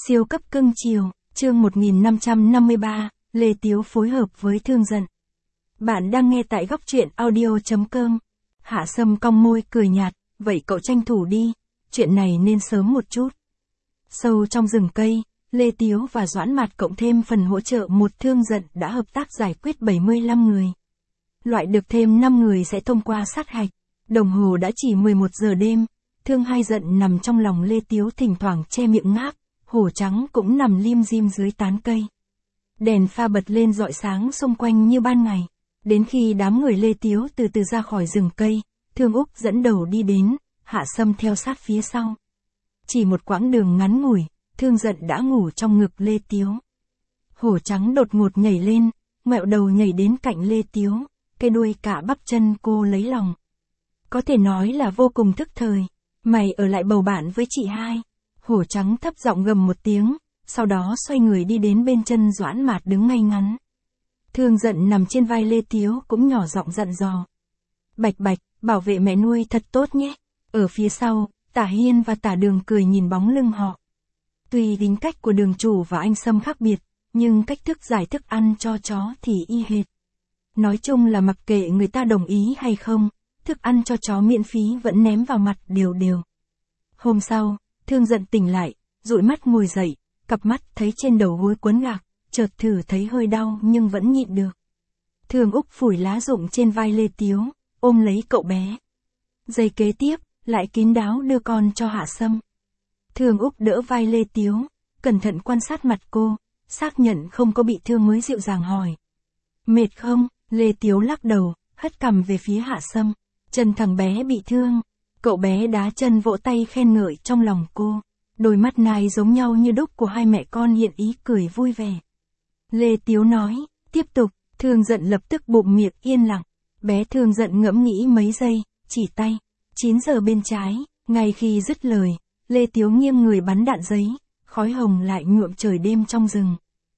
Siêu cấp cưng chiều, chương 1553, Lê Tiếu phối hợp với Thương Giận. Bạn đang nghe tại góc truyện audio.com. Hạ Sâm cong môi cười nhạt, vậy cậu tranh thủ đi, chuyện này nên sớm một chút. Sâu trong rừng cây, Lê Tiếu và Doãn Mạt cộng thêm phần hỗ trợ một Thương Giận đã hợp tác giải quyết 75 người. Loại được thêm 5 người sẽ thông qua sát hạch. Đồng hồ đã chỉ 11 giờ đêm, Thương Hai Giận nằm trong lòng Lê Tiếu thỉnh thoảng che miệng ngáp, hổ trắng cũng nằm lim dim dưới tán cây. Đèn pha bật lên rọi sáng xung quanh như ban ngày. Đến khi đám người Lê Tiếu từ từ ra khỏi rừng cây, Thương Úc dẫn đầu đi đến, Hạ Sâm theo sát phía sau. Chỉ một quãng đường ngắn ngủi, Thương Giận đã ngủ trong ngực Lê Tiếu. Hổ trắng đột ngột nhảy lên, ngoẹo đầu nhảy đến cạnh Lê Tiếu, cái đuôi cả bắp chân cô lấy lòng. Có thể nói là vô cùng thức thời, mày ở lại bầu bạn với chị hai. Hổ trắng thấp giọng gầm một tiếng, sau đó xoay người đi đến bên chân Doãn Mạt đứng ngay ngắn. Thương Giận nằm trên vai Lê Tiếu cũng nhỏ giọng dặn dò. Bạch Bạch, bảo vệ mẹ nuôi thật tốt nhé. Ở phía sau, Tả Hiên và Tả Đường cười nhìn bóng lưng họ. Tuy tính cách của Đường chủ và anh Sâm khác biệt, nhưng cách thức giải thức ăn cho chó thì y hệt. Nói chung là mặc kệ người ta đồng ý hay không, thức ăn cho chó miễn phí vẫn ném vào mặt đều đều. Hôm sau, Thương Giận tỉnh lại, dụi mắt ngồi dậy, cặp mắt thấy trên đầu gối quấn gạc, chợt thử thấy hơi đau nhưng vẫn nhịn được. Thương Úc phủi lá rụng trên vai Lê Tiếu, ôm lấy cậu bé. Giây kế tiếp, lại kín đáo đưa con cho Hạ Sâm. Thương Úc đỡ vai Lê Tiếu, cẩn thận quan sát mặt cô, xác nhận không có bị thương mới dịu dàng hỏi. Mệt không? Lê Tiếu lắc đầu, hất cằm về phía Hạ Sâm. Chân thằng bé bị thương. Cậu bé đá chân vỗ tay khen ngợi trong lòng cô. Đôi mắt này giống nhau như đúc của hai mẹ con hiện ý cười vui vẻ. Lê Tiếu nói, tiếp tục. Thương Giận lập tức bụm miệng yên lặng. Bé Thương Giận ngẫm nghĩ mấy giây, chỉ tay. 9 giờ bên trái, ngay khi dứt lời, Lê Tiếu nghiêng người bắn đạn giấy, khói hồng lại nhuộm trời đêm trong rừng.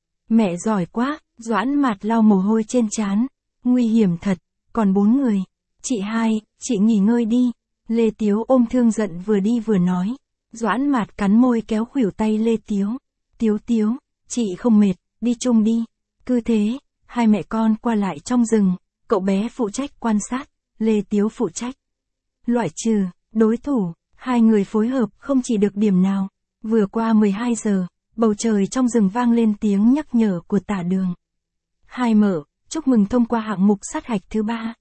Mẹ giỏi quá, Doãn Mạt lau mồ hôi trên trán. Nguy hiểm thật, còn 4 người. Chị hai, chị nghỉ ngơi đi. Lê Tiếu ôm Thương Giận vừa đi vừa nói. Doãn Mạt cắn môi kéo khuỷu tay Lê Tiếu. Tiếu, chị không mệt, đi chung đi. Cứ thế, hai mẹ con qua lại trong rừng, cậu bé phụ trách quan sát, Lê Tiếu phụ trách loại trừ, đối thủ, hai người phối hợp không chỉ được điểm nào. Vừa qua 12 giờ, bầu trời trong rừng vang lên tiếng nhắc nhở của Tả Đường. Hai mở, chúc mừng thông qua hạng mục sát hạch thứ 3.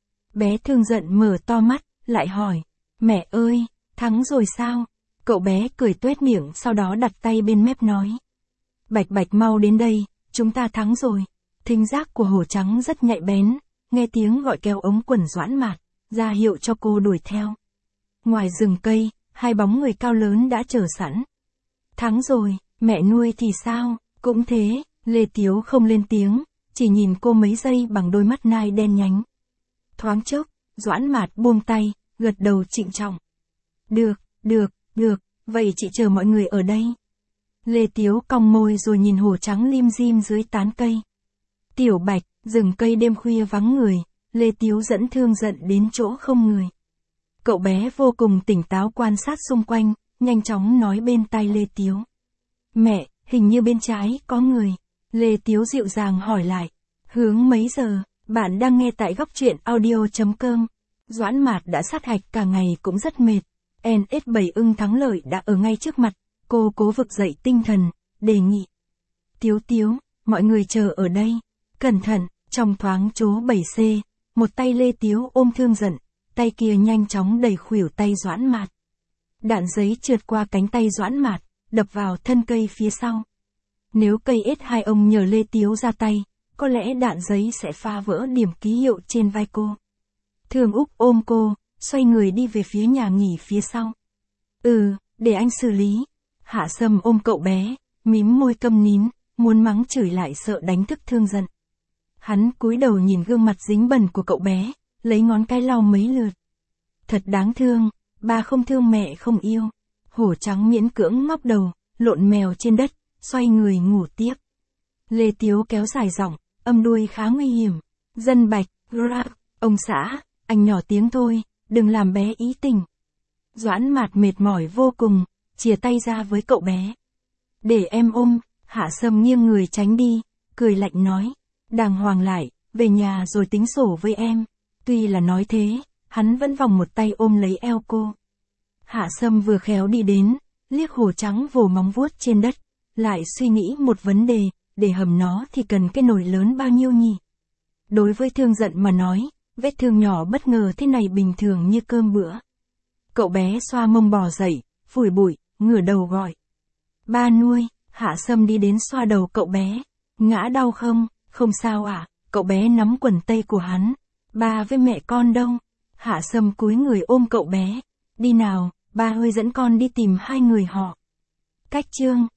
Bé Thương Giận mở to mắt, lại hỏi, mẹ ơi, thắng rồi sao? Cậu bé cười tuét miệng sau đó đặt tay bên mép nói. Bạch Bạch mau đến đây, chúng ta thắng rồi. Thính giác của hổ trắng rất nhạy bén, nghe tiếng gọi kéo ống quần Doãn Mạt, ra hiệu cho cô đuổi theo. Ngoài rừng cây, hai bóng người cao lớn đã chờ sẵn. Thắng rồi, mẹ nuôi thì sao? Cũng thế, Lê Tiếu không lên tiếng, chỉ nhìn cô mấy giây bằng đôi mắt nai đen nhánh. Thoáng chốc, Doãn Mạt buông tay, gật đầu trịnh trọng. Được, vậy chị chờ mọi người ở đây. Lê Tiếu cong môi rồi nhìn hổ trắng lim dim dưới tán cây. Tiểu Bạch, rừng cây đêm khuya vắng người, Lê Tiếu dẫn Thương Giận đến chỗ không người. Cậu bé vô cùng tỉnh táo quan sát xung quanh, nhanh chóng nói bên tai Lê Tiếu. Mẹ, hình như bên trái có người. Lê Tiếu dịu dàng hỏi lại. Hướng mấy giờ? Bạn đang nghe tại góc truyện audio.com. Doãn Mạt đã sát hạch cả ngày cũng rất mệt. NS7 ưng thắng lợi đã ở ngay trước mặt. Cô cố vực dậy tinh thần, đề nghị. Tiếu, mọi người chờ ở đây. Cẩn thận, trong thoáng chố 7C, một tay Lê Tiếu ôm Thương Giận, tay kia nhanh chóng đẩy khuỷu tay Doãn Mạt. Đạn giấy trượt qua cánh tay Doãn Mạt, đập vào thân cây phía sau. Nếu cây S2 ông nhờ Lê Tiếu ra tay, có lẽ đạn giấy sẽ phá vỡ điểm ký hiệu trên vai cô. Thương Úc ôm cô, xoay người đi về phía nhà nghỉ phía sau. Để anh xử lý. Hạ Sâm ôm cậu bé, mím môi câm nín, muốn mắng chửi lại sợ đánh thức Thương Giận. Hắn cúi đầu nhìn gương mặt dính bẩn của cậu bé, lấy ngón cái lau mấy lượt. Thật đáng thương, ba không thương mẹ không yêu. Hổ trắng miễn cưỡng ngóc đầu, lộn mèo trên đất, xoay người ngủ tiếp. Lê Tiếu kéo dài giọng, âm đuôi khá nguy hiểm. Dân Bạch, ông xã, anh nhỏ tiếng thôi, đừng làm bé ý tình. Doãn Mạt mệt mỏi vô cùng, chìa tay ra với cậu bé. Để em ôm, Hạ Sâm nghiêng người tránh đi, cười lạnh nói. Đàng hoàng lại, về nhà rồi tính sổ với em. Tuy là nói thế, hắn vẫn vòng một tay ôm lấy eo cô. Hạ Sâm vừa khéo đi đến, liếc hồ trắng vồ móng vuốt trên đất, lại suy nghĩ một vấn đề, để hầm nó thì cần cái nồi lớn bao nhiêu nhỉ? Đối với Thương Giận mà nói, vết thương nhỏ bất ngờ thế này bình thường như cơm bữa. Cậu bé xoa mông bò dậy, phủi bụi, ngửa đầu gọi. Ba nuôi. Hạ Sâm đi đến xoa đầu cậu bé. Ngã đau không? Không sao ạ. Cậu bé nắm quần tây của hắn. Ba với mẹ con đâu? Hạ Sâm cúi người ôm cậu bé. Đi nào, ba ơi dẫn con đi tìm hai người họ. Cách chương